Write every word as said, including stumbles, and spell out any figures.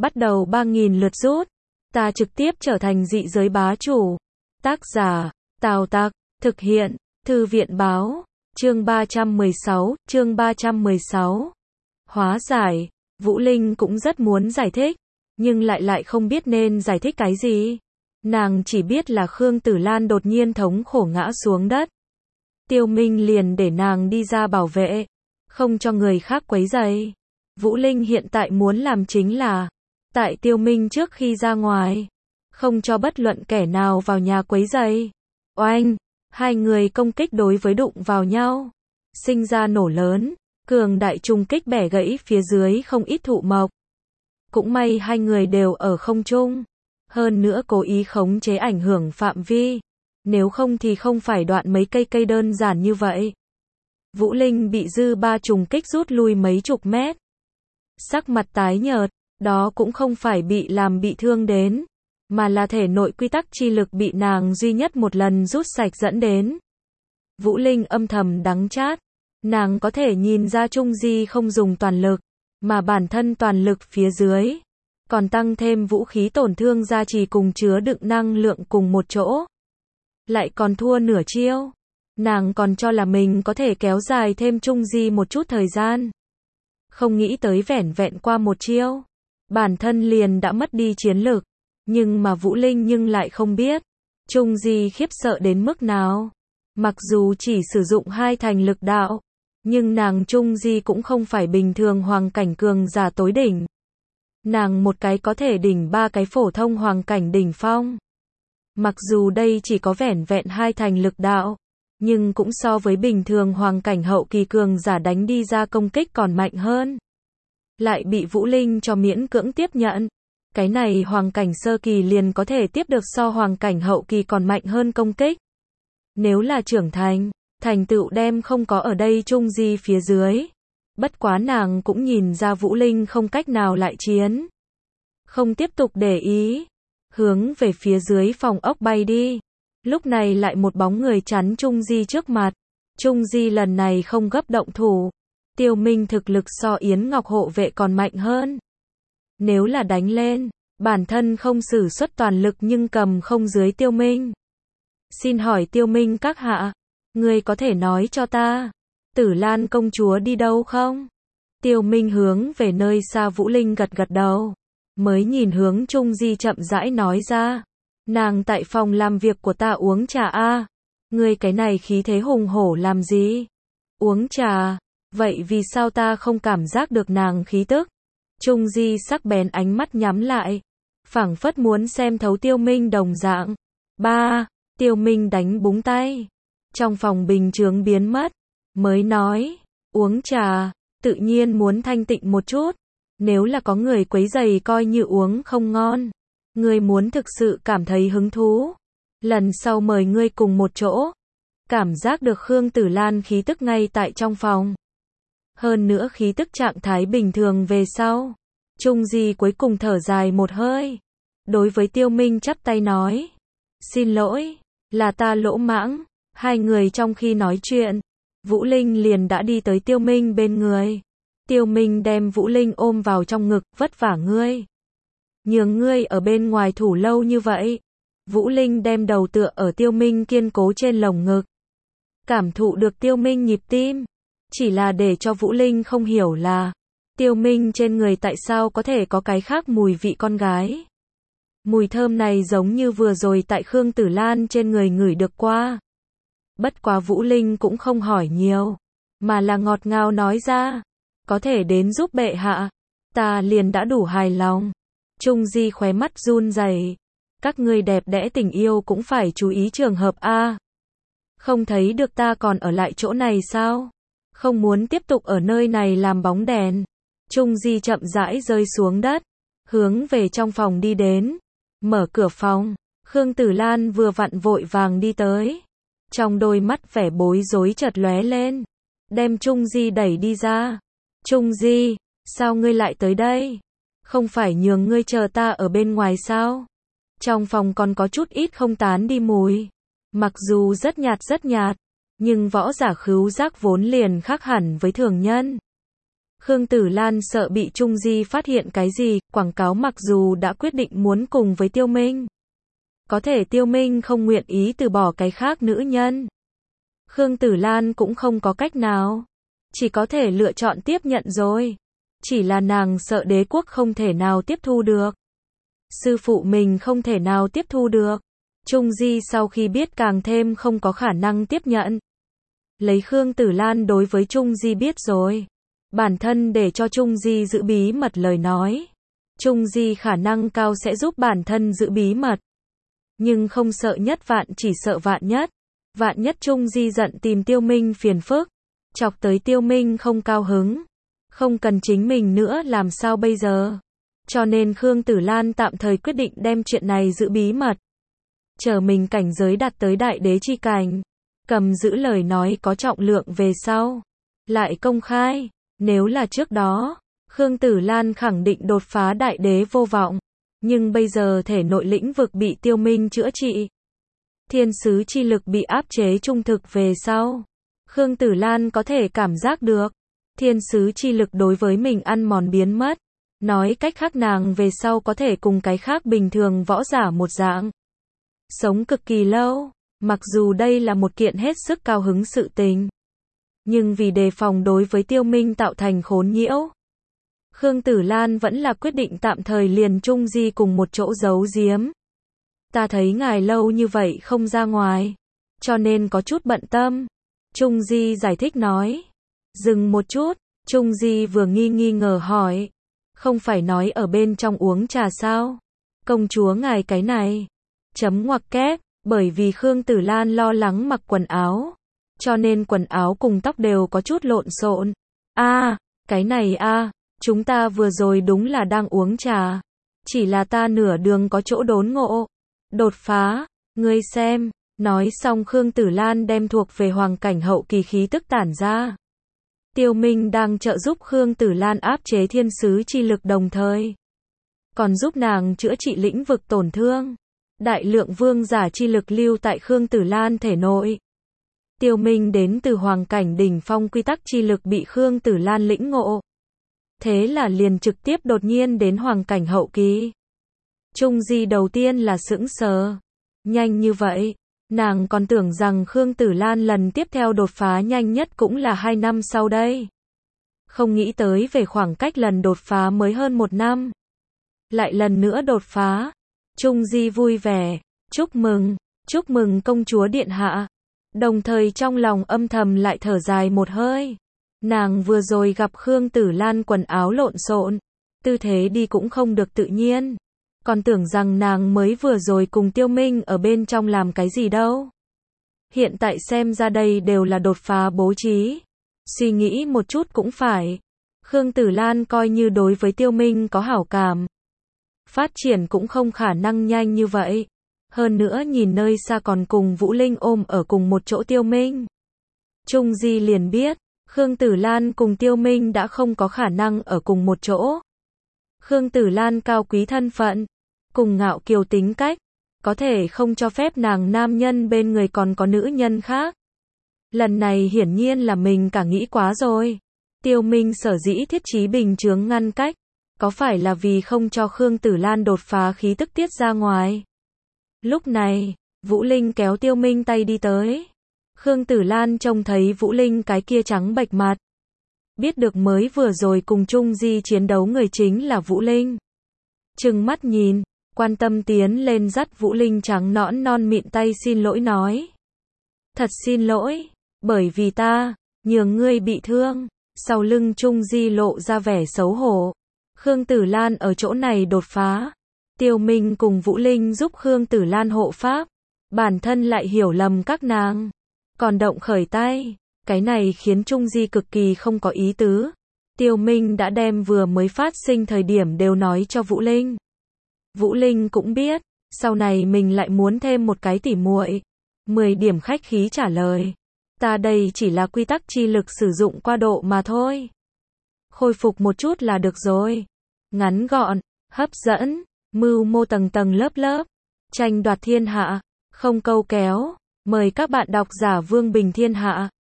bắt đầu ba nghìn lượt rút. Ta trực tiếp trở thành dị giới bá chủ. Tác giả, Tào Tặc, thực hiện, Thư viện báo, chương ba trăm mười sáu, chương ba trăm mười sáu. Hóa giải, Vũ Linh cũng rất muốn giải thích, nhưng lại lại không biết nên giải thích cái gì. Nàng chỉ biết là Khương Tử Lan đột nhiên thống khổ ngã xuống đất. Tiêu Minh liền để nàng đi ra bảo vệ, không cho người khác quấy rầy. Vũ Linh hiện tại muốn làm chính là, tại Tiêu Minh trước khi ra ngoài, không cho bất luận kẻ nào vào nhà quấy rầy. Oanh, hai người công kích đối với đụng vào nhau, sinh ra nổ lớn, cường đại trùng kích bẻ gãy phía dưới không ít thụ mộc. Cũng may hai người đều ở không trung, hơn nữa cố ý khống chế ảnh hưởng phạm vi, nếu không thì không phải đoạn mấy cây cây đơn giản như vậy. Vũ Linh bị dư ba trùng kích rút lui mấy chục mét, sắc mặt tái nhợt, đó cũng không phải bị làm bị thương đến, mà là thể nội quy tắc chi lực bị nàng duy nhất một lần rút sạch dẫn đến. Vũ Linh âm thầm đắng chát, nàng có thể nhìn ra Trung Di không dùng toàn lực, mà bản thân toàn lực phía dưới, còn tăng thêm vũ khí tổn thương gia trì cùng chứa đựng năng lượng cùng một chỗ. Lại còn thua nửa chiêu, nàng còn cho là mình có thể kéo dài thêm Trung Di một chút thời gian. Không nghĩ tới vẻn vẹn qua một chiêu, bản thân liền đã mất đi chiến lực. Nhưng mà Vũ Linh nhưng lại không biết, Trung Di khiếp sợ đến mức nào. Mặc dù chỉ sử dụng hai thành lực đạo, nhưng nàng Trung Di cũng không phải bình thường hoàng cảnh cường giả tối đỉnh. Nàng một cái có thể đỉnh ba cái phổ thông hoàng cảnh đỉnh phong. Mặc dù đây chỉ có vẻn vẹn hai thành lực đạo, nhưng cũng so với bình thường hoàng cảnh hậu kỳ cường giả đánh đi ra công kích còn mạnh hơn. Lại bị Vũ Linh cho miễn cưỡng tiếp nhận. Cái này hoàng cảnh sơ kỳ liền có thể tiếp được so hoàng cảnh hậu kỳ còn mạnh hơn công kích. Nếu là trưởng thành, thành tựu đem không có ở đây Trung Di phía dưới. Bất quá nàng cũng nhìn ra Vũ Linh không cách nào lại chiến. Không tiếp tục để ý, hướng về phía dưới phòng ốc bay đi. Lúc này lại một bóng người chắn Trung Di trước mặt. Trung Di lần này không gấp động thủ. Tiêu Minh thực lực so Yến Ngọc hộ vệ còn mạnh hơn. Nếu là đánh lên, bản thân không sử xuất toàn lực nhưng cầm không dưới Tiêu Minh. Xin hỏi Tiêu Minh các hạ, người có thể nói cho ta, Tử Lan công chúa đi đâu không? Tiêu Minh hướng về nơi xa Vũ Linh gật gật đầu, mới nhìn hướng Trung Di chậm rãi nói ra, nàng tại phòng làm việc của ta uống trà a. À. Ngươi cái này khí thế hùng hổ làm gì? Uống trà, vậy vì sao ta không cảm giác được nàng khí tức? Trung Di sắc bén ánh mắt nhắm lại, phảng phất muốn xem thấu Tiêu Minh đồng dạng. Ba, Tiêu Minh đánh búng tay, trong phòng bình chướng biến mất, mới nói, uống trà, tự nhiên muốn thanh tịnh một chút, nếu là có người quấy rầy coi như uống không ngon. Ngươi muốn thực sự cảm thấy hứng thú, lần sau mời ngươi cùng một chỗ. Cảm giác được Khương Tử Lan khí tức ngay tại trong phòng. Hơn nữa khí tức trạng thái bình thường về sau, Trung Di cuối cùng thở dài một hơi. Đối với Tiêu Minh chắp tay nói, xin lỗi, là ta lỗ mãng. Hai người trong khi nói chuyện, Vũ Linh liền đã đi tới Tiêu Minh bên người. Tiêu Minh đem Vũ Linh ôm vào trong ngực, vất vả ngươi. Nhường ngươi ở bên ngoài thủ lâu như vậy. Vũ Linh đem đầu tựa ở Tiêu Minh kiên cố trên lồng ngực. Cảm thụ được Tiêu Minh nhịp tim. Chỉ là để cho Vũ Linh không hiểu là, Tiêu Minh trên người tại sao có thể có cái khác mùi vị con gái. Mùi thơm này giống như vừa rồi tại Khương Tử Lan trên người ngửi được qua. Bất quá Vũ Linh cũng không hỏi nhiều, mà là ngọt ngào nói ra, có thể đến giúp bệ hạ, ta liền đã đủ hài lòng. Trung Di khóe mắt run rẩy, các ngươi đẹp đẽ tình yêu cũng phải chú ý trường hợp a. Không thấy được ta còn ở lại chỗ này sao? Không muốn tiếp tục ở nơi này làm bóng đèn. Trung Di chậm rãi rơi xuống đất, hướng về trong phòng đi đến, mở cửa phòng. Khương Tử Lan vừa vặn vội vàng đi tới, trong đôi mắt vẻ bối rối chợt lóe lên, đem Trung Di đẩy đi ra. Trung Di, sao ngươi lại tới đây? Không phải nhường ngươi chờ ta ở bên ngoài sao? Trong phòng còn có chút ít không tán đi mùi, mặc dù rất nhạt rất nhạt, nhưng võ giả khứu giác vốn liền khác hẳn với thường nhân. Khương Tử Lan sợ bị Trung Di phát hiện cái gì, quảng cáo mặc dù đã quyết định muốn cùng với Tiêu Minh. Có thể Tiêu Minh không nguyện ý từ bỏ cái khác nữ nhân. Khương Tử Lan cũng không có cách nào. Chỉ có thể lựa chọn tiếp nhận rồi. Chỉ là nàng sợ đế quốc không thể nào tiếp thu được. Sư phụ mình không thể nào tiếp thu được. Trung Di sau khi biết càng thêm không có khả năng tiếp nhận. Lấy Khương Tử Lan đối với Trung Di biết rồi. Bản thân để cho Trung Di giữ bí mật lời nói. Trung Di khả năng cao sẽ giúp bản thân giữ bí mật. Nhưng không sợ nhất vạn chỉ sợ vạn nhất. Vạn nhất Trung Di giận tìm Tiêu Minh phiền phức. Chọc tới Tiêu Minh không cao hứng. Không cần chính mình nữa làm sao bây giờ. Cho nên Khương Tử Lan tạm thời quyết định đem chuyện này giữ bí mật. Chờ mình cảnh giới đạt tới đại đế chi cảnh. Cầm giữ lời nói có trọng lượng về sau. Lại công khai. Nếu là trước đó, Khương Tử Lan khẳng định đột phá đại đế vô vọng. Nhưng bây giờ thể nội lĩnh vực bị Tiêu Minh chữa trị. Thiên sứ chi lực bị áp chế trung thực về sau. Khương Tử Lan có thể cảm giác được. Thiên sứ chi lực đối với mình ăn mòn biến mất. Nói cách khác nàng về sau có thể cùng cái khác bình thường võ giả một dạng. Sống cực kỳ lâu. Mặc dù đây là một kiện hết sức cao hứng sự tình. Nhưng vì đề phòng đối với Tiêu Minh tạo thành khốn nhiễu. Khương Tử Lan vẫn là quyết định tạm thời liền Trung Di cùng một chỗ giấu giếm. Ta thấy ngài lâu như vậy không ra ngoài. Cho nên có chút bận tâm. Trung Di giải thích nói. Dừng một chút. Trung Di vừa nghi nghi ngờ hỏi. Không phải nói ở bên trong uống trà sao? Công chúa ngài cái này. Chấm ngoặc kép. Bởi vì Khương Tử Lan lo lắng mặc quần áo. Cho nên quần áo cùng tóc đều có chút lộn xộn. A, à, cái này a, à, chúng ta vừa rồi đúng là đang uống trà. Chỉ là ta nửa đường có chỗ đốn ngộ. Đột phá, ngươi xem. Nói xong Khương Tử Lan đem thuộc về hoàng cảnh hậu kỳ khí tức tản ra. Tiêu Minh đang trợ giúp Khương Tử Lan áp chế thiên sứ chi lực đồng thời. Còn giúp nàng chữa trị lĩnh vực tổn thương. Đại lượng vương giả chi lực lưu tại Khương Tử Lan thể nội. Tiêu Minh đến từ hoàng cảnh đỉnh phong quy tắc chi lực bị Khương Tử Lan lĩnh ngộ. Thế là liền trực tiếp đột nhiên đến hoàng cảnh hậu kỳ. Trung Di đầu tiên là sững sờ. Nhanh như vậy, nàng còn tưởng rằng Khương Tử Lan lần tiếp theo đột phá nhanh nhất cũng là hai năm sau đây. Không nghĩ tới về khoảng cách lần đột phá mới hơn một năm. Lại lần nữa đột phá. Trung Di vui vẻ. Chúc mừng, chúc mừng công chúa điện hạ. Đồng thời trong lòng âm thầm lại thở dài một hơi. Nàng vừa rồi gặp Khương Tử Lan quần áo lộn xộn, tư thế đi cũng không được tự nhiên. Còn tưởng rằng nàng mới vừa rồi cùng Tiêu Minh ở bên trong làm cái gì đâu. Hiện tại xem ra đây đều là đột phá bố trí. Suy nghĩ một chút cũng phải. Khương Tử Lan coi như đối với Tiêu Minh có hảo cảm. Phát triển cũng không khả năng nhanh như vậy. Hơn nữa nhìn nơi xa còn cùng Vũ Linh ôm ở cùng một chỗ Tiêu Minh. Trung Di liền biết, Khương Tử Lan cùng Tiêu Minh đã không có khả năng ở cùng một chỗ. Khương Tử Lan cao quý thân phận, cùng ngạo kiều tính cách, có thể không cho phép nàng nam nhân bên người còn có nữ nhân khác. Lần này hiển nhiên là mình cả nghĩ quá rồi. Tiêu Minh sở dĩ thiết trí bình chướng ngăn cách, có phải là vì không cho Khương Tử Lan đột phá khí tức tiết ra ngoài. Lúc này, Vũ Linh kéo Tiêu Minh tay đi tới. Khương Tử Lan trông thấy Vũ Linh cái kia trắng bệch mặt. Biết được mới vừa rồi cùng Trung Di chiến đấu người chính là Vũ Linh. Trừng mắt nhìn, quan tâm tiến lên dắt Vũ Linh trắng nõn non mịn tay xin lỗi nói. Thật xin lỗi, bởi vì ta, nhường ngươi bị thương. Sau lưng Trung Di lộ ra vẻ xấu hổ. Khương Tử Lan ở chỗ này đột phá. Tiêu Minh cùng Vũ Linh giúp Khương Tử Lan hộ pháp. Bản thân lại hiểu lầm các nàng. Còn động khởi tay. Cái này khiến Trung Di cực kỳ không có ý tứ. Tiêu Minh đã đem vừa mới phát sinh thời điểm đều nói cho Vũ Linh. Vũ Linh cũng biết, sau này mình lại muốn thêm một cái tỉ muội. mười điểm khách khí trả lời. Ta đây chỉ là quy tắc chi lực sử dụng qua độ mà thôi. Khôi phục một chút là được rồi. Ngắn gọn, hấp dẫn, mưu mô tầng tầng lớp lớp. Tranh đoạt thiên hạ, không câu kéo. Mời các bạn đọc giả Vương Bình Thiên Hạ.